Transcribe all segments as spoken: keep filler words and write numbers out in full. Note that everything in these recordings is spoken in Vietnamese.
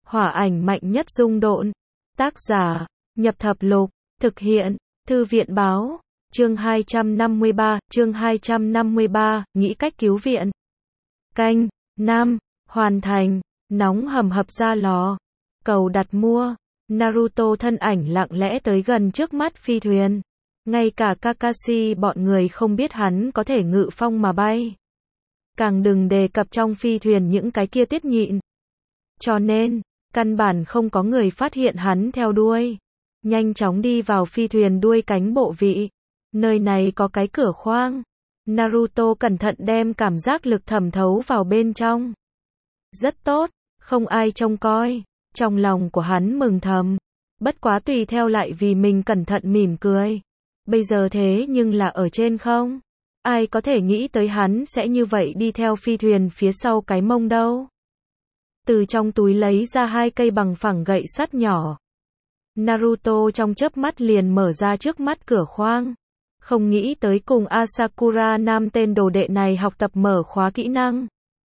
Hỏa ảnh mạnh nhất dung độn. Tác giả, Nhập Thập Lục, thực hiện, Thư viện báo, chương hai trăm năm mươi ba, chương hai trăm năm mươi ba, nghĩ cách cứu viện. Canh, Nam, hoàn thành, nóng hầm hập ra lò. Cầu đặt mua, Naruto thân ảnh lặng lẽ tới gần trước mắt phi thuyền. Ngay cả Kakashi bọn người không biết hắn có thể ngự phong mà bay. Càng đừng đề cập trong phi thuyền những cái kia tiết nhịn. Cho nên, căn bản không có người phát hiện hắn theo đuôi. Nhanh chóng đi vào phi thuyền đuôi cánh bộ vị. Nơi này có cái cửa khoang. Naruto cẩn thận đem cảm giác lực thẩm thấu vào bên trong. Rất tốt, không ai trông coi. Trong lòng của hắn mừng thầm. Bất quá tùy theo lại vì mình cẩn thận mỉm cười. Bây giờ thế nhưng là ở trên không. Ai có thể nghĩ tới hắn sẽ như vậy đi theo phi thuyền phía sau cái mông đâu. Từ trong túi lấy ra hai cây bằng phẳng gậy sắt nhỏ. Naruto trong chớp mắt liền mở ra trước mắt cửa khoang. Không nghĩ tới cùng Asakura Nam tên đồ đệ này học tập mở khóa kỹ năng.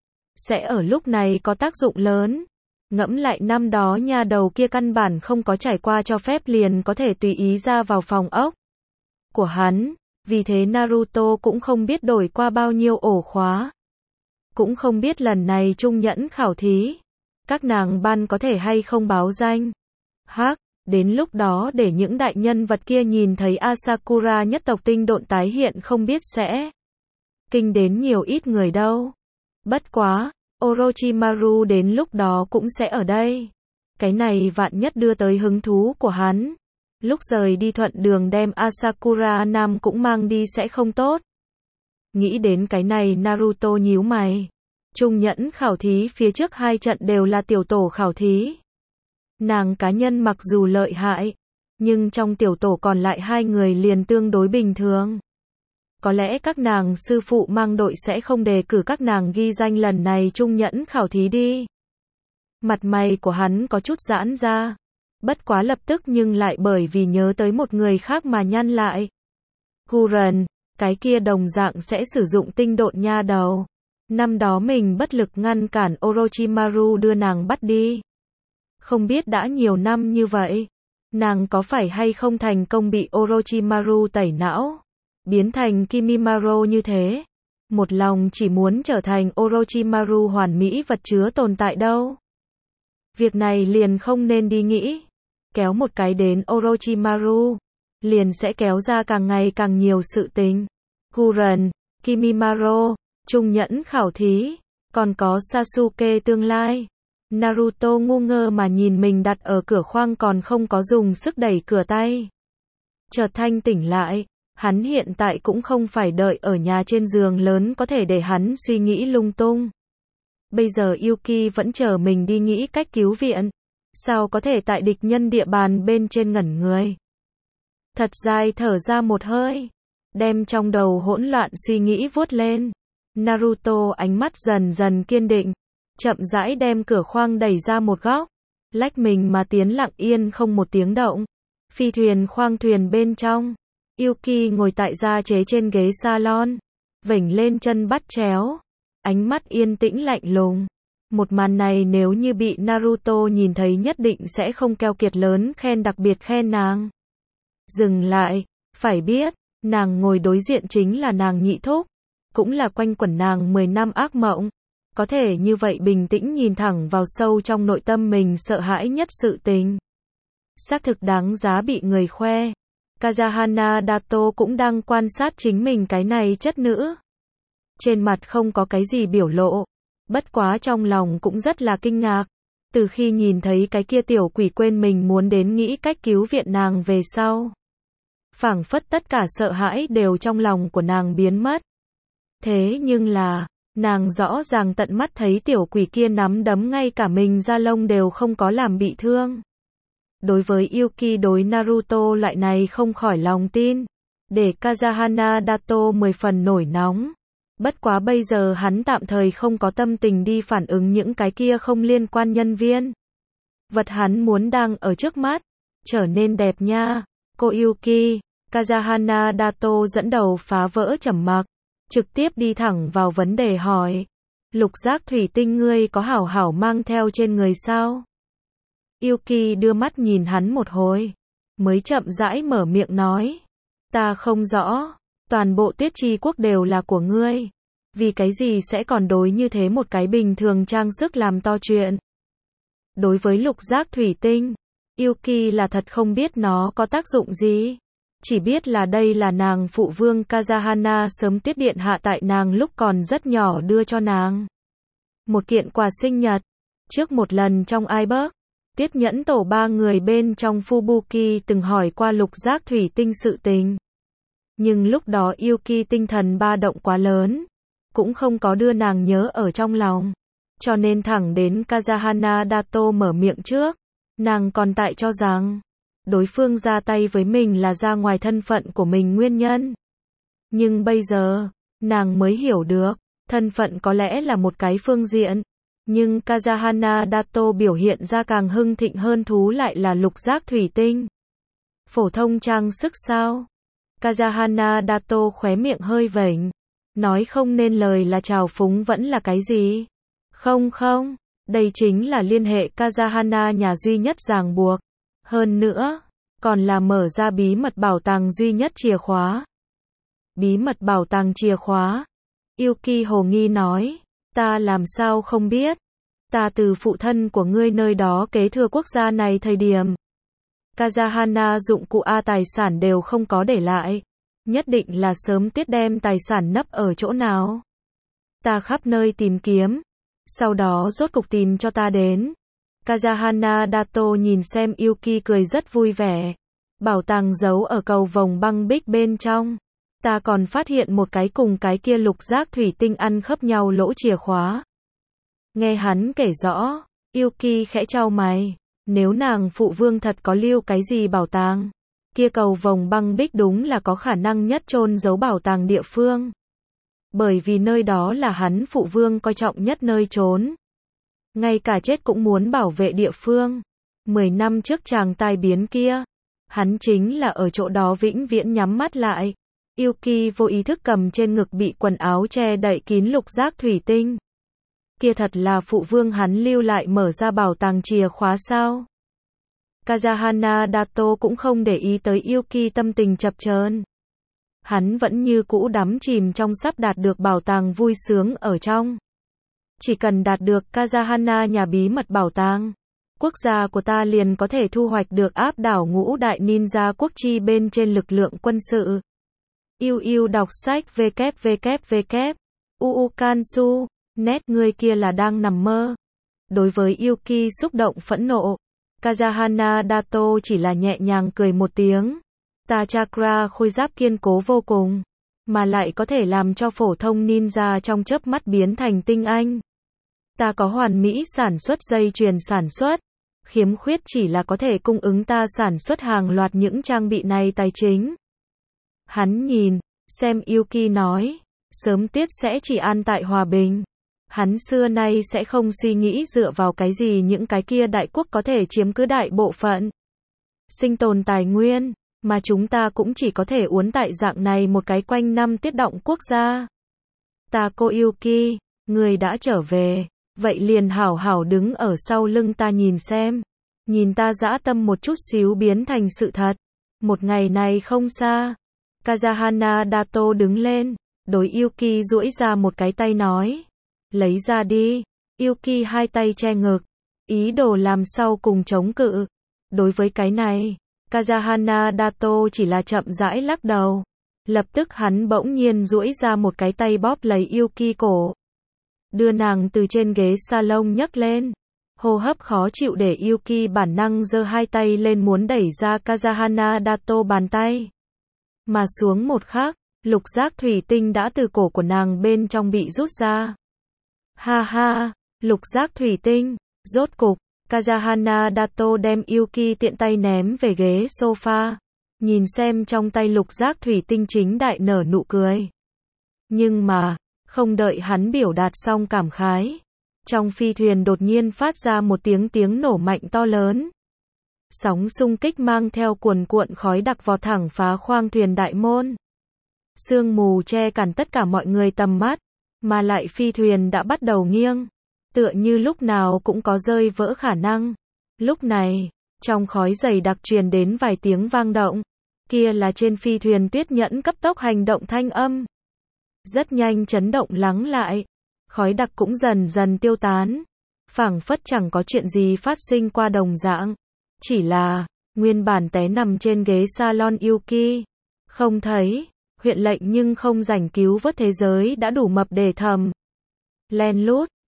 Sẽ ở lúc này có tác dụng lớn. Ngẫm lại năm đó nha đầu kia căn bản không có trải qua cho phép liền có thể tùy ý ra vào phòng ốc của hắn. Vì thế Naruto cũng không biết đổi qua bao nhiêu ổ khóa. Cũng không biết lần này trung nhẫn khảo thí. Các nàng ban có thể hay không báo danh. Hắc, đến lúc đó để những đại nhân vật kia nhìn thấy Asakura nhất tộc tinh độn tái hiện không biết sẽ kinh đến nhiều ít người đâu. Bất quá, Orochimaru đến lúc đó cũng sẽ ở đây. Cái này vạn nhất đưa tới hứng thú của hắn. Lúc rời đi thuận đường đem Asakura Nam cũng mang đi sẽ không tốt. Nghĩ đến cái này Naruto nhíu mày. Trung nhẫn khảo thí phía trước hai trận đều là tiểu tổ khảo thí. Nàng cá nhân mặc dù lợi hại, nhưng trong tiểu tổ còn lại hai người liền tương đối bình thường. Có lẽ các nàng sư phụ mang đội sẽ không đề cử các nàng ghi danh lần này trung nhẫn khảo thí đi. Mặt mày của hắn có chút giãn ra. Bất quá lập tức nhưng lại bởi vì nhớ tới một người khác mà nhăn lại. Guren, cái kia đồng dạng sẽ sử dụng tinh độn nha đầu. Năm đó mình bất lực ngăn cản Orochimaru đưa nàng bắt đi. Không biết đã nhiều năm như vậy, nàng có phải hay không thành công bị Orochimaru tẩy não, biến thành Kimimaro như thế. Một lòng chỉ muốn trở thành Orochimaru hoàn mỹ vật chứa tồn tại đâu. Việc này liền không nên đi nghĩ. Kéo một cái đến Orochimaru, liền sẽ kéo ra càng ngày càng nhiều sự tình. Guren, Kimimaro, trung nhẫn khảo thí, còn có Sasuke tương lai. Naruto ngu ngơ mà nhìn mình đặt ở cửa khoang còn không có dùng sức đẩy cửa tay. Chợt thanh tỉnh lại, hắn hiện tại cũng không phải đợi ở nhà trên giường lớn có thể để hắn suy nghĩ lung tung. Bây giờ Yuki vẫn chờ mình đi nghĩ cách cứu viện. Sao có thể tại địch nhân địa bàn bên trên ngẩn người. Thật dài thở ra một hơi. Đem trong đầu hỗn loạn suy nghĩ vuốt lên. Naruto ánh mắt dần dần kiên định. Chậm rãi đem cửa khoang đẩy ra một góc. Lách mình mà tiến lặng yên không một tiếng động. Phi thuyền khoang thuyền bên trong. Yuki ngồi tại gia chế trên ghế salon. Vểnh lên chân bắt chéo. Ánh mắt yên tĩnh lạnh lùng. Một màn này nếu như bị Naruto nhìn thấy nhất định sẽ không keo kiệt lớn khen đặc biệt khen nàng. Dừng lại, phải biết, nàng ngồi đối diện chính là nàng nhị thúc. Cũng là quanh quẩn nàng mười năm ác mộng. Có thể như vậy bình tĩnh nhìn thẳng vào sâu trong nội tâm mình sợ hãi nhất sự tình. Xác thực đáng giá bị người khoe. Kazahana Dato cũng đang quan sát chính mình cái này chất nữ. Trên mặt không có cái gì biểu lộ. Bất quá trong lòng cũng rất là kinh ngạc. Từ khi nhìn thấy cái kia tiểu quỷ quên mình muốn đến nghĩ cách cứu viện nàng về sau. Phảng phất tất cả sợ hãi đều trong lòng của nàng biến mất. Thế nhưng là, nàng rõ ràng tận mắt thấy tiểu quỷ kia nắm đấm ngay cả mình da lông đều không có làm bị thương. Đối với Yuki đối Naruto loại này không khỏi lòng tin. Để Kazahana Dato mười phần nổi nóng. Bất quá bây giờ hắn tạm thời không có tâm tình đi phản ứng những cái kia không liên quan nhân viên. Vật hắn muốn đang ở trước mắt. Trở nên đẹp nha. Cô Yuki, Kazahana Dato dẫn đầu phá vỡ trầm mặc. Trực tiếp đi thẳng vào vấn đề hỏi. Lục giác thủy tinh ngươi có hảo hảo mang theo trên người sao? Yuki đưa mắt nhìn hắn một hồi, mới chậm rãi mở miệng nói. Ta không rõ, toàn bộ Tuyết Chi Quốc đều là của ngươi. Vì cái gì sẽ còn đối như thế một cái bình thường trang sức làm to chuyện? Đối với lục giác thủy tinh, Yuki là thật không biết nó có tác dụng gì. Chỉ biết là đây là nàng phụ vương Kazahana sớm tiết điện hạ tại nàng lúc còn rất nhỏ đưa cho nàng. Một kiện quà sinh nhật. Trước một lần trong iBook, Tiết Nhẫn tổ ba người bên trong Fubuki từng hỏi qua lục giác thủy tinh sự tình. Nhưng lúc đó Yuki tinh thần ba động quá lớn, cũng không có đưa nàng nhớ ở trong lòng. Cho nên thẳng đến Kazahana Dato mở miệng trước, nàng còn tại cho rằng đối phương ra tay với mình là ra ngoài thân phận của mình nguyên nhân. Nhưng bây giờ, nàng mới hiểu được, thân phận có lẽ là một cái phương diện. Nhưng Kazahana Dato biểu hiện ra càng hưng thịnh hơn thú lại là lục giác thủy tinh. Phổ thông trang sức sao? Kazahana Dato khóe miệng hơi vểnh, nói không nên lời là trào phúng vẫn là cái gì? Không không, đây chính là liên hệ Kazahana nhà duy nhất ràng buộc. Hơn nữa, còn là mở ra bí mật bảo tàng duy nhất chìa khóa. Bí mật bảo tàng chìa khóa? Yuki hồ nghi nói, ta làm sao không biết? Ta từ phụ thân của ngươi nơi đó kế thừa quốc gia này thời điểm. Kazahana dụng cụ A tài sản đều không có để lại. Nhất định là sớm tiết đem tài sản nấp ở chỗ nào. Ta khắp nơi tìm kiếm. Sau đó rốt cục tìm cho ta đến. Kazahana Dato nhìn xem Yuki cười rất vui vẻ. Bảo tàng giấu ở cầu vồng băng bích bên trong. Ta còn phát hiện một cái cùng cái kia lục giác thủy tinh ăn khớp nhau lỗ chìa khóa. Nghe hắn kể rõ, Yuki khẽ chau mày. Nếu nàng phụ vương thật có lưu cái gì bảo tàng, kia cầu vồng băng bích đúng là có khả năng nhất chôn giấu bảo tàng địa phương. Bởi vì nơi đó là hắn phụ vương coi trọng nhất nơi trốn. Ngay cả chết cũng muốn bảo vệ địa phương. Mười năm trước chàng tai biến kia, hắn chính là ở chỗ đó vĩnh viễn nhắm mắt lại. Yuki vô ý thức cầm trên ngực bị quần áo che đậy kín lục giác thủy tinh. Kia thật là phụ vương hắn lưu lại mở ra bảo tàng chìa khóa sao? Kazahana Dato cũng không để ý tới Yuki tâm tình chập chờn. Hắn vẫn như cũ đắm chìm trong sắp đạt được bảo tàng vui sướng ở trong. Chỉ cần đạt được Kazahana nhà bí mật bảo tàng, quốc gia của ta liền có thể thu hoạch được áp đảo ngũ đại ninja quốc chi bên trên lực lượng quân sự. Yêu yêu đọc sách www. Uukansu, nét người kia là đang nằm mơ. Đối với Yuki xúc động phẫn nộ, Kazahana Dato chỉ là nhẹ nhàng cười một tiếng. Ta chakra khôi giáp kiên cố vô cùng, mà lại có thể làm cho phổ thông ninja trong chớp mắt biến thành tinh anh. Ta có hoàn mỹ sản xuất dây chuyền sản xuất, khiếm khuyết chỉ là có thể cung ứng ta sản xuất hàng loạt những trang bị này tài chính. Hắn nhìn, xem Yuki nói, sớm tiết sẽ chỉ an tại hòa bình. Hắn xưa nay sẽ không suy nghĩ dựa vào cái gì những cái kia đại quốc có thể chiếm cứ đại bộ phận sinh tồn tài nguyên, mà chúng ta cũng chỉ có thể uốn tại dạng này một cái quanh năm tiết động quốc gia. Ta cô Yuki, người đã trở về, vậy liền hảo hảo đứng ở sau lưng ta nhìn xem. Nhìn ta dã tâm một chút xíu biến thành sự thật. Một ngày này không xa. Kazahana Dato đứng lên, đối Yuki duỗi ra một cái tay nói. Lấy ra đi. Yuki hai tay che ngực, ý đồ làm sau cùng chống cự. Đối với cái này, Kazahana Dato chỉ là chậm rãi lắc đầu. Lập tức hắn bỗng nhiên duỗi ra một cái tay bóp lấy Yuki cổ. Đưa nàng từ trên ghế salon nhấc lên. Hô hấp khó chịu để Yuki bản năng giơ hai tay lên muốn đẩy ra Kazahana Dato bàn tay. Mà xuống một khắc, lục giác thủy tinh đã từ cổ của nàng bên trong bị rút ra. Ha ha, lục giác thủy tinh, rốt cục, Kazahana Dato đem Yuki tiện tay ném về ghế sofa. Nhìn xem trong tay lục giác thủy tinh chính đại nở nụ cười. Nhưng mà, không đợi hắn biểu đạt xong cảm khái. Trong phi thuyền đột nhiên phát ra một tiếng tiếng nổ mạnh to lớn. Sóng xung kích mang theo cuồn cuộn khói đặc vọt thẳng phá khoang thuyền đại môn. Sương mù che cản tất cả mọi người tầm mắt, mà lại phi thuyền đã bắt đầu nghiêng. Tựa như lúc nào cũng có rơi vỡ khả năng. Lúc này, trong khói dày đặc truyền đến vài tiếng vang động. Kia là trên phi thuyền Tuyết Nhẫn cấp tốc hành động thanh âm. Rất nhanh chấn động lắng lại. Khói đặc cũng dần dần tiêu tán. Phảng phất chẳng có chuyện gì phát sinh qua đồng dạng. Chỉ là, nguyên bản té nằm trên ghế salon Yuki. Không thấy, huyện lệnh nhưng không rảnh cứu vớt thế giới đã đủ mập để thầm. Len lút,